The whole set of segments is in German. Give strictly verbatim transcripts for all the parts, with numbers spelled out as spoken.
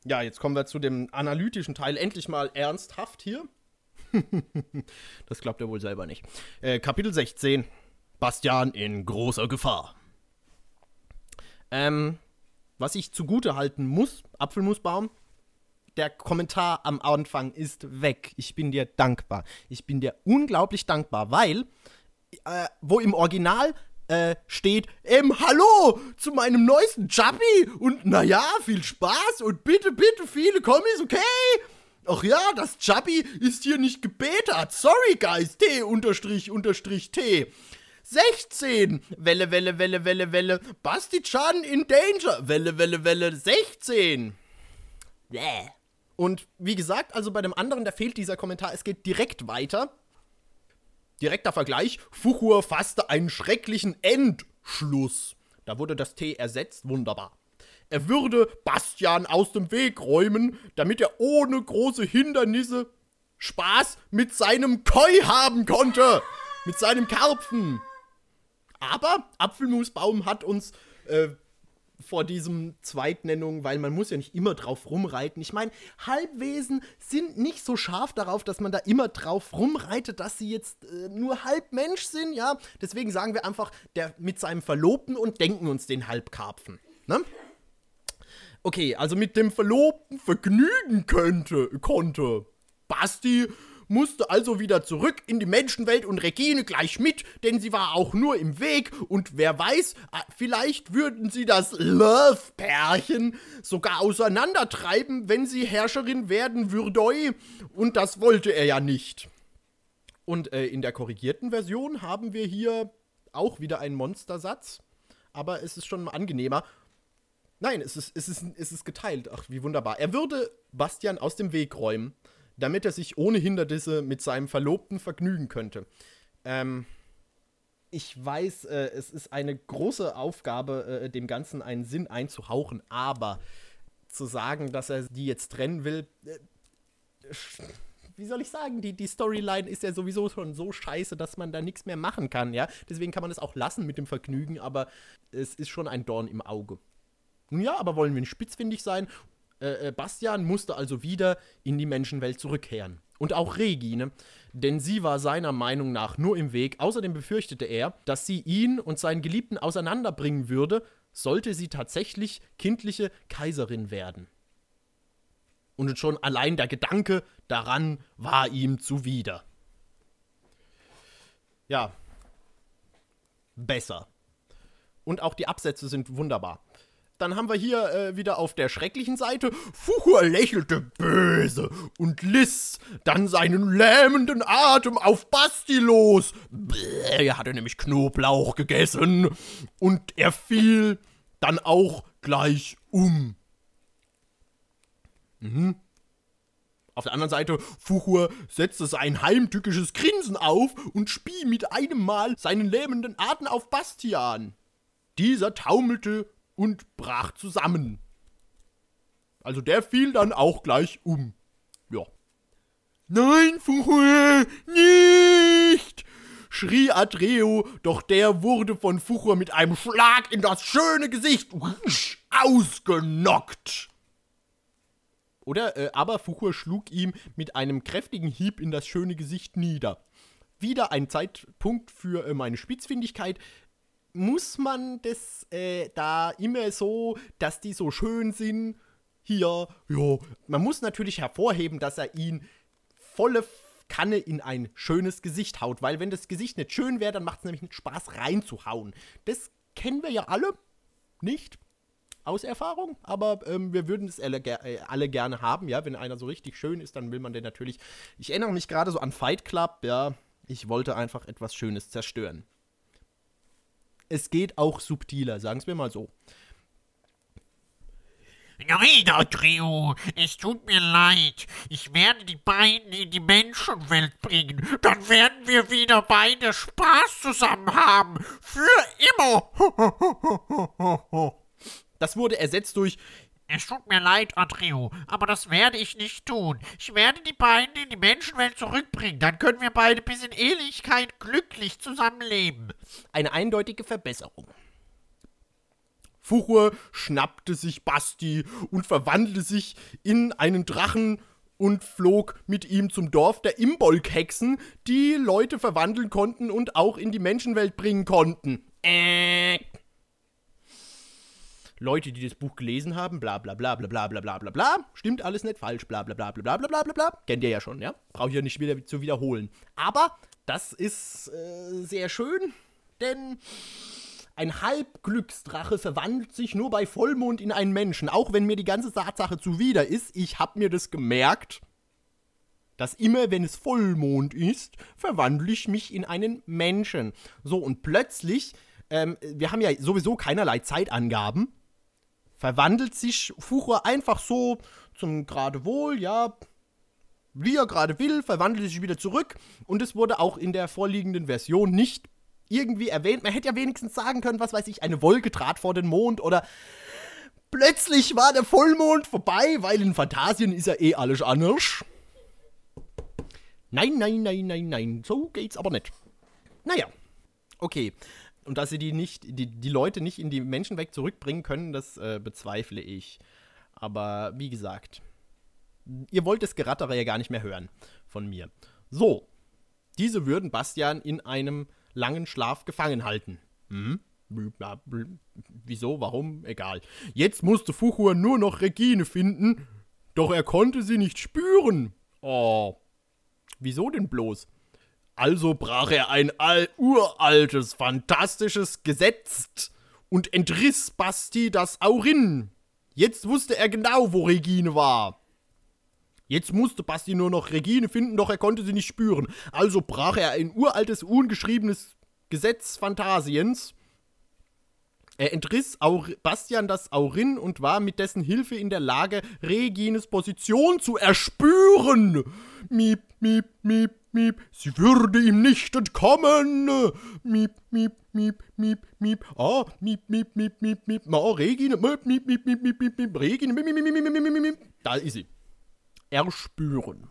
Ja, jetzt kommen wir zu dem analytischen Teil. Endlich mal ernsthaft hier. Das glaubt er wohl selber nicht. Äh, Kapitel sechzehn. Bastian in großer Gefahr. Ähm, was ich zugute halten muss, Apfelmusbaum, der Kommentar am Anfang ist weg. Ich bin dir dankbar. Ich bin dir unglaublich dankbar, weil, äh, wo im Original äh, steht, ähm, hallo zu meinem neuesten Chubby und naja, viel Spaß und bitte, bitte, viele Kommis, okay? Ach ja, das Chubby ist hier nicht gebetert. Sorry, guys. T, unterstrich, unterstrich, T. sechzehn. Welle, Welle, Welle, Welle, Welle. Basti-chan in danger. Welle, Welle, Welle, sechzehn. Bäh. Und wie gesagt, also bei dem anderen, da fehlt dieser Kommentar. Es geht direkt weiter. Direkter Vergleich. Fuchur fasste einen schrecklichen Endschluss. Da wurde das T ersetzt. Wunderbar. Er würde Bastian aus dem Weg räumen, damit er ohne große Hindernisse Spaß mit seinem Koi haben konnte. Mit seinem Karpfen. Aber Apfelmusbaum hat uns äh, vor diesem Zweitnennung, weil man muss ja nicht immer drauf rumreiten. Ich meine, Halbwesen sind nicht so scharf darauf, dass man da immer drauf rumreitet, dass sie jetzt äh, nur halb Mensch sind, ja. Deswegen sagen wir einfach, der mit seinem Verlobten und denken uns den Halbkarpfen, ne? Okay, also mit dem Verlobten vergnügen könnte, konnte. Basti musste also wieder zurück in die Menschenwelt und Regine gleich mit, denn sie war auch nur im Weg und wer weiß, vielleicht würden sie das Love-Pärchen sogar auseinandertreiben, wenn sie Herrscherin werden würde, und das wollte er ja nicht. Und äh, in der korrigierten Version haben wir hier auch wieder einen Monstersatz, aber es ist schon angenehmer. Nein, es ist, es ist, es ist geteilt. Ach, wie wunderbar. Er würde Bastian aus dem Weg räumen, damit er sich ohne Hindernisse mit seinem Verlobten vergnügen könnte. Ähm, ich weiß, äh, es ist eine große Aufgabe, äh, dem Ganzen einen Sinn einzuhauchen, aber zu sagen, dass er die jetzt trennen will, äh, wie soll ich sagen, die, die Storyline ist ja sowieso schon so scheiße, dass man da nichts mehr machen kann, ja. Deswegen kann man es auch lassen mit dem Vergnügen, aber es ist schon ein Dorn im Auge. Nun ja, aber wollen wir nicht spitzfindig sein? Äh, äh, Bastian musste also wieder in die Menschenwelt zurückkehren. Und auch Regine, denn sie war seiner Meinung nach nur im Weg. Außerdem befürchtete er, dass sie ihn und seinen Geliebten auseinanderbringen würde, sollte sie tatsächlich kindliche Kaiserin werden. Und schon allein der Gedanke daran war ihm zuwider. Ja, besser. Und auch die Absätze sind wunderbar. Dann haben wir hier äh, wieder auf der schrecklichen Seite, Fuchur lächelte böse und ließ dann seinen lähmenden Atem auf Basti los. Bäh, er hatte nämlich Knoblauch gegessen und er fiel dann auch gleich um. Mhm. Auf der anderen Seite, Fuchur setzte sein heimtückisches Grinsen auf und spie mit einem Mal seinen lähmenden Atem auf Bastian. Dieser taumelte und brach zusammen. Also der fiel dann auch gleich um. Ja. Nein, Fuchur, nicht! Schrie Atreo, doch der wurde von Fuchur mit einem Schlag in das schöne Gesicht ausgenockt. Oder, äh, aber Fuchur schlug ihm mit einem kräftigen Hieb in das schöne Gesicht nieder. Wieder ein Zeitpunkt für äh, meine Spitzfindigkeit. Muss man das äh, da immer so, dass die so schön sind? Hier, ja. Man muss natürlich hervorheben, dass er ihn volle Kanne in ein schönes Gesicht haut. Weil wenn das Gesicht nicht schön wäre, dann macht es nämlich nicht Spaß reinzuhauen. Das kennen wir ja alle nicht aus Erfahrung. Aber ähm, wir würden es alle, äh, alle gerne haben. Ja, wenn einer so richtig schön ist, dann will man den natürlich. Ich erinnere mich gerade so an Fight Club. Ja, ich wollte einfach etwas Schönes zerstören. Es geht auch subtiler, sagen wir mal so. Nein, Atreo, es tut mir leid. Ich werde die beiden in die Menschenwelt bringen. Dann werden wir wieder beide Spaß zusammen haben. Für immer. Das wurde ersetzt durch: Es tut mir leid, Atreo, aber das werde ich nicht tun. Ich werde die beiden in die Menschenwelt zurückbringen. Dann können wir beide bis in Ewigkeit glücklich zusammenleben. Eine eindeutige Verbesserung. Fuchur schnappte sich Basti und verwandelte sich in einen Drachen und flog mit ihm zum Dorf der Imbolc-Hexen, die Leute verwandeln konnten und auch in die Menschenwelt bringen konnten. Äh. Leute, die das Buch gelesen haben, bla bla bla bla bla bla bla bla bla, stimmt alles nicht falsch, bla bla bla bla bla bla bla bla, kennt ihr ja schon, ja? Brauche ich ja nicht wieder zu wiederholen. Aber das ist äh, sehr schön, denn ein Halbglücksdrache verwandelt sich nur bei Vollmond in einen Menschen, auch wenn mir die ganze Tatsache zuwider ist. Ich habe mir das gemerkt, dass immer, wenn es Vollmond ist, verwandle ich mich in einen Menschen. So, und plötzlich, ähm, wir haben ja sowieso keinerlei Zeitangaben, verwandelt sich Fuchur einfach so zum Geradewohl, ja, wie er gerade will, verwandelt sich wieder zurück. Und es wurde auch in der vorliegenden Version nicht irgendwie erwähnt. Man hätte ja wenigstens sagen können, was weiß ich, eine Wolke trat vor den Mond oder plötzlich war der Vollmond vorbei, weil in Phantasien ist ja eh alles anders. Nein, nein, nein, nein, nein, so geht's aber nicht. Naja, okay. Und dass sie die nicht, die, die Leute nicht in die Menschenwelt zurückbringen können, das äh, bezweifle ich. Aber wie gesagt, ihr wollt das Gerattere ja gar nicht mehr hören von mir. So, diese würden Bastian in einem langen Schlaf gefangen halten. Hm? Wieso, warum? Egal. Jetzt musste Fuchur nur noch Regine finden, doch er konnte sie nicht spüren. Oh, wieso denn bloß? Also brach er ein all uraltes, fantastisches Gesetz und entriss Basti das Aurin. Jetzt wusste er genau, wo Regine war. Jetzt musste Basti nur noch Regine finden, doch er konnte sie nicht spüren. Also brach er ein uraltes, ungeschriebenes Gesetz Phantasiens. Er entriss Aur- Bastian das Aurin und war mit dessen Hilfe in der Lage, Regines Position zu erspüren. Miep, miep, miep, miep. Sie würde ihm nicht entkommen. Miep, miep, miep, miep, miep. Ah, miep, miep, miep, miep, miep. Ah, Regine, miep, miep, miep, miep, miep, miep, miep. Regine, miep, miep, miep, miep, miep, miep, miep. Da ist sie. Erspüren.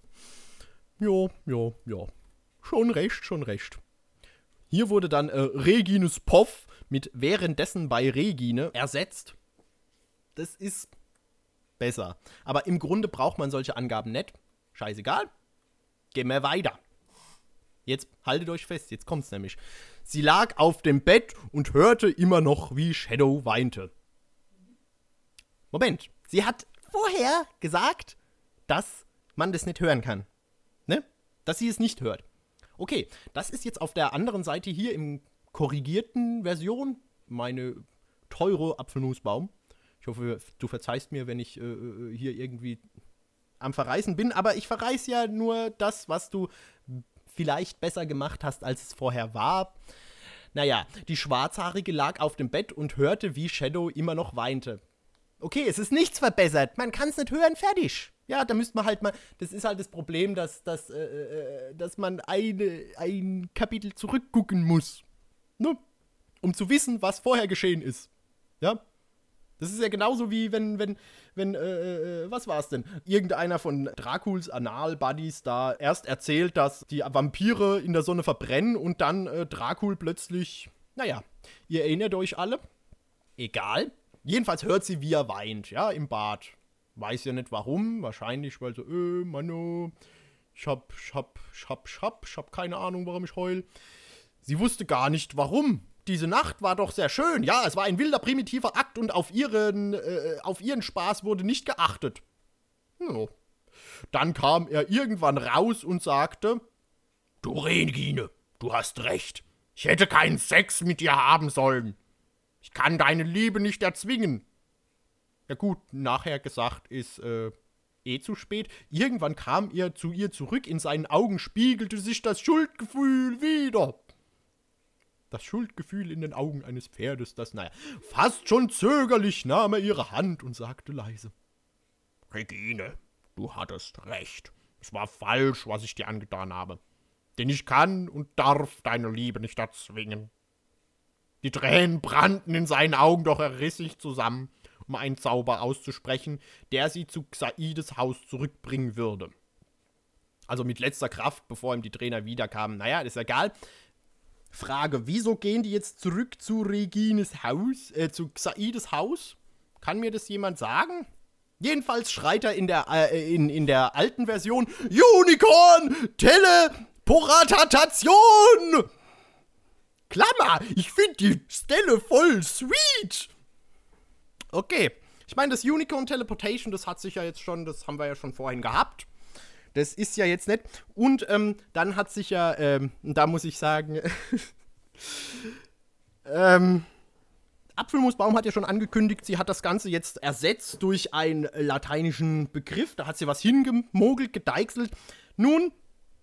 Ja, ja, ja. Schon recht, schon recht. Hier wurde dann äh, Regines Poff mit währenddessen bei Regine ersetzt. Das ist besser. Aber im Grunde braucht man solche Angaben nicht. Scheißegal. Gehen wir weiter. Jetzt haltet euch fest, jetzt kommt's nämlich. Sie lag auf dem Bett und hörte immer noch, wie Shadow weinte. Moment, sie hat vorher gesagt, dass man das nicht hören kann. Ne? Dass sie es nicht hört. Okay, das ist jetzt auf der anderen Seite hier im korrigierten Version meine teure Apfelmusbaum. Ich hoffe, du verzeihst mir, wenn ich äh, hier irgendwie am Verreißen bin, aber ich verreiß ja nur das, was du vielleicht besser gemacht hast, als es vorher war. Naja, die Schwarzhaarige lag auf dem Bett und hörte, wie Shadow immer noch weinte. Okay, es ist nichts verbessert, man kann es nicht hören, fertig. Ja, da müsste man halt mal, das ist halt das Problem, dass, dass, äh, dass man eine, ein Kapitel zurückgucken muss, ne? Um zu wissen, was vorher geschehen ist. Ja? Das ist ja genauso wie wenn, wenn, wenn, äh, was war's denn? Irgendeiner von Draculs Anal-Buddies da erst erzählt, dass die Vampire in der Sonne verbrennen und dann äh, Dracul plötzlich, naja, ihr erinnert euch alle? Egal. Jedenfalls hört sie, wie er weint, ja, im Bad. Weiß ja nicht warum, wahrscheinlich, weil so, äh, Mano, ich hab, ich hab, ich hab, ich hab, ich hab keine Ahnung, warum ich heul. Sie wusste gar nicht, warum. Diese Nacht war doch sehr schön. Ja, es war ein wilder, primitiver Akt und auf ihren, äh, auf ihren Spaß wurde nicht geachtet. Ja. Dann kam er irgendwann raus und sagte, du Regine, du hast recht. Ich hätte keinen Sex mit dir haben sollen. Ich kann deine Liebe nicht erzwingen. Ja gut, nachher gesagt ist äh, eh zu spät. Irgendwann kam er zu ihr zurück, in seinen Augen spiegelte sich das Schuldgefühl wieder. Das Schuldgefühl in den Augen eines Pferdes, das, naja, fast schon zögerlich nahm er ihre Hand und sagte leise, Regine, du hattest recht. Es war falsch, was ich dir angetan habe. Denn ich kann und darf deine Liebe nicht erzwingen. Die Tränen brannten in seinen Augen, doch er riss sich zusammen, um einen Zauber auszusprechen, der sie zu Xaides Haus zurückbringen würde. Also mit letzter Kraft, bevor ihm die Trainer wiederkamen. Naja, ist egal. Frage, wieso gehen die jetzt zurück zu Regines Haus, äh, zu Xaides Haus? Kann mir das jemand sagen? Jedenfalls schreit er in der, äh, in, in der alten Version Unicorn Teleportation! Klammer, ich finde die Stelle voll sweet! Okay, ich meine, das Unicorn Teleportation, das hat sich ja jetzt schon, das haben wir ja schon vorhin gehabt. Das ist ja jetzt nett. Und ähm, dann hat sich ja, ähm, da muss ich sagen, ähm, Apfelmusbaum hat ja schon angekündigt, sie hat das Ganze jetzt ersetzt durch einen lateinischen Begriff. Da hat sie was hingemogelt, gedeichselt. Nun,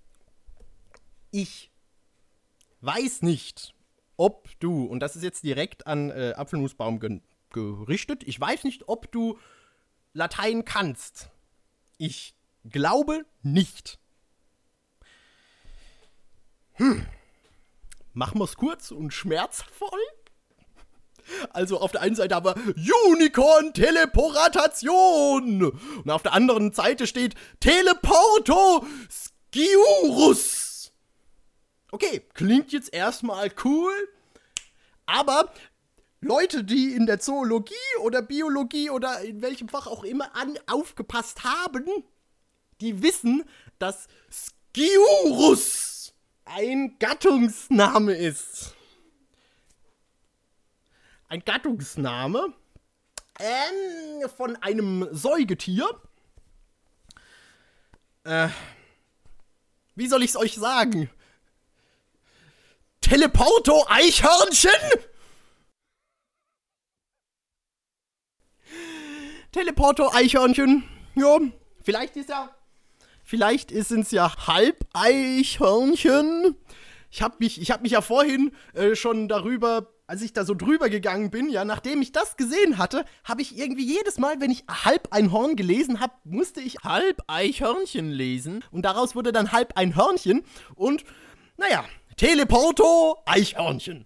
ich weiß nicht, ob du, und das ist jetzt direkt an äh, Apfelmusbaum ge- gerichtet, ich weiß nicht, ob du Latein kannst. Ich glaube nicht. Hm. Machen wir es kurz und schmerzvoll? Also auf der einen Seite haben wir Unicorn Teleportation und auf der anderen Seite steht Teleporto Skiurus. Okay, klingt jetzt erstmal cool, aber Leute, die in der Zoologie oder Biologie oder in welchem Fach auch immer an, aufgepasst haben, die wissen, dass Skiurus ein Gattungsname ist. Ein Gattungsname ähm, von einem Säugetier. Äh, wie soll ich es euch sagen? Teleporto-Eichhörnchen? Teleporto-Eichhörnchen. Ja, vielleicht ist ja. Vielleicht sind es ja Halbeichhörnchen. Ich habe mich, ich hab mich ja vorhin äh, schon darüber, als ich da so drüber gegangen bin, ja, nachdem ich das gesehen hatte, habe ich irgendwie jedes Mal, wenn ich Halbeinhorn gelesen habe, musste ich Halbeichhörnchen lesen. Und daraus wurde dann Halbeinhörnchen. Und, naja, Teleporto, Eichhörnchen.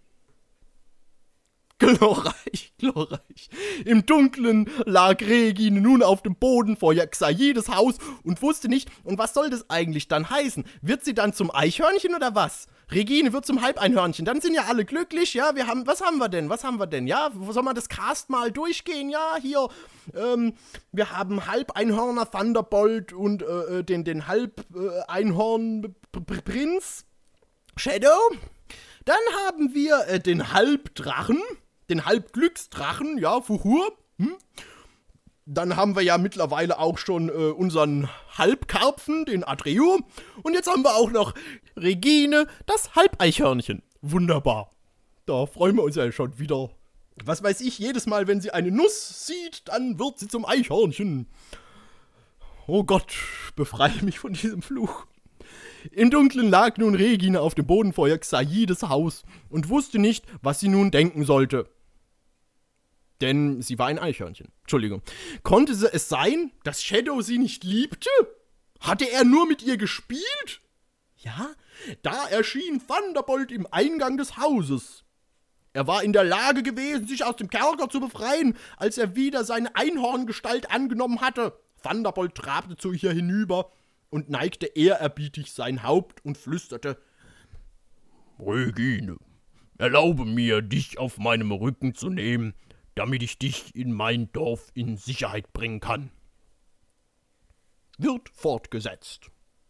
Glorreich, glorreich. Im Dunkeln lag Regine nun auf dem Boden vor Xaides Haus und wusste nicht, und was soll das eigentlich dann heißen? Wird sie dann zum Eichhörnchen oder was? Regine wird zum Halbeinhörnchen, dann sind ja alle glücklich, ja, wir haben, was haben wir denn, was haben wir denn, ja, soll man das Cast mal durchgehen, ja, hier, ähm, wir haben Halbeinhörner Thunderbolt und äh, den, den Halbeinhorn-Prinz Shadow, dann haben wir äh, den Halbdrachen, den Halbglücksdrachen, ja, Fuhur. Hm? Dann haben wir ja mittlerweile auch schon äh, unseren Halbkarpfen, den Adreo. Und jetzt haben wir auch noch Regine, das Halbeichhörnchen. Wunderbar. Da freuen wir uns ja schon wieder. Was weiß ich, jedes Mal, wenn sie eine Nuss sieht, dann wird sie zum Eichhörnchen. Oh Gott, befreie mich von diesem Fluch. Im Dunkeln lag nun Regine auf dem Boden vor Xaides Haus und wusste nicht, was sie nun denken sollte. Denn sie war ein Eichhörnchen. Entschuldigung. Konnte es sein, dass Shadow sie nicht liebte? Hatte er nur mit ihr gespielt? Ja, da erschien Thunderbolt im Eingang des Hauses. Er war in der Lage gewesen, sich aus dem Kerker zu befreien, als er wieder seine Einhorngestalt angenommen hatte. Thunderbolt trabte zu ihr hinüber und neigte ehrerbietig sein Haupt und flüsterte: Regine, erlaube mir, dich auf meinem Rücken zu nehmen, damit ich dich in mein Dorf in Sicherheit bringen kann. Wird fortgesetzt.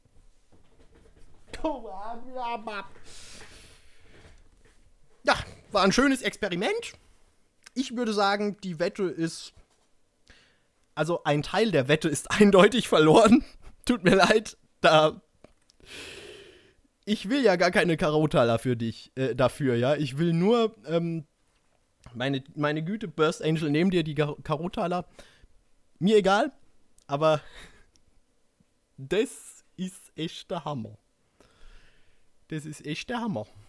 Ja, war ein schönes Experiment. Ich würde sagen, die Wette ist, also ein Teil der Wette ist eindeutig verloren. Tut mir leid, da. Ich will ja gar keine Karotala für dich, äh, dafür, ja. Ich will nur, ähm, meine, meine Güte, Burst Angel, nehm dir die Kar- Karotala. Mir egal, aber das ist echt der Hammer. Das ist echt der Hammer.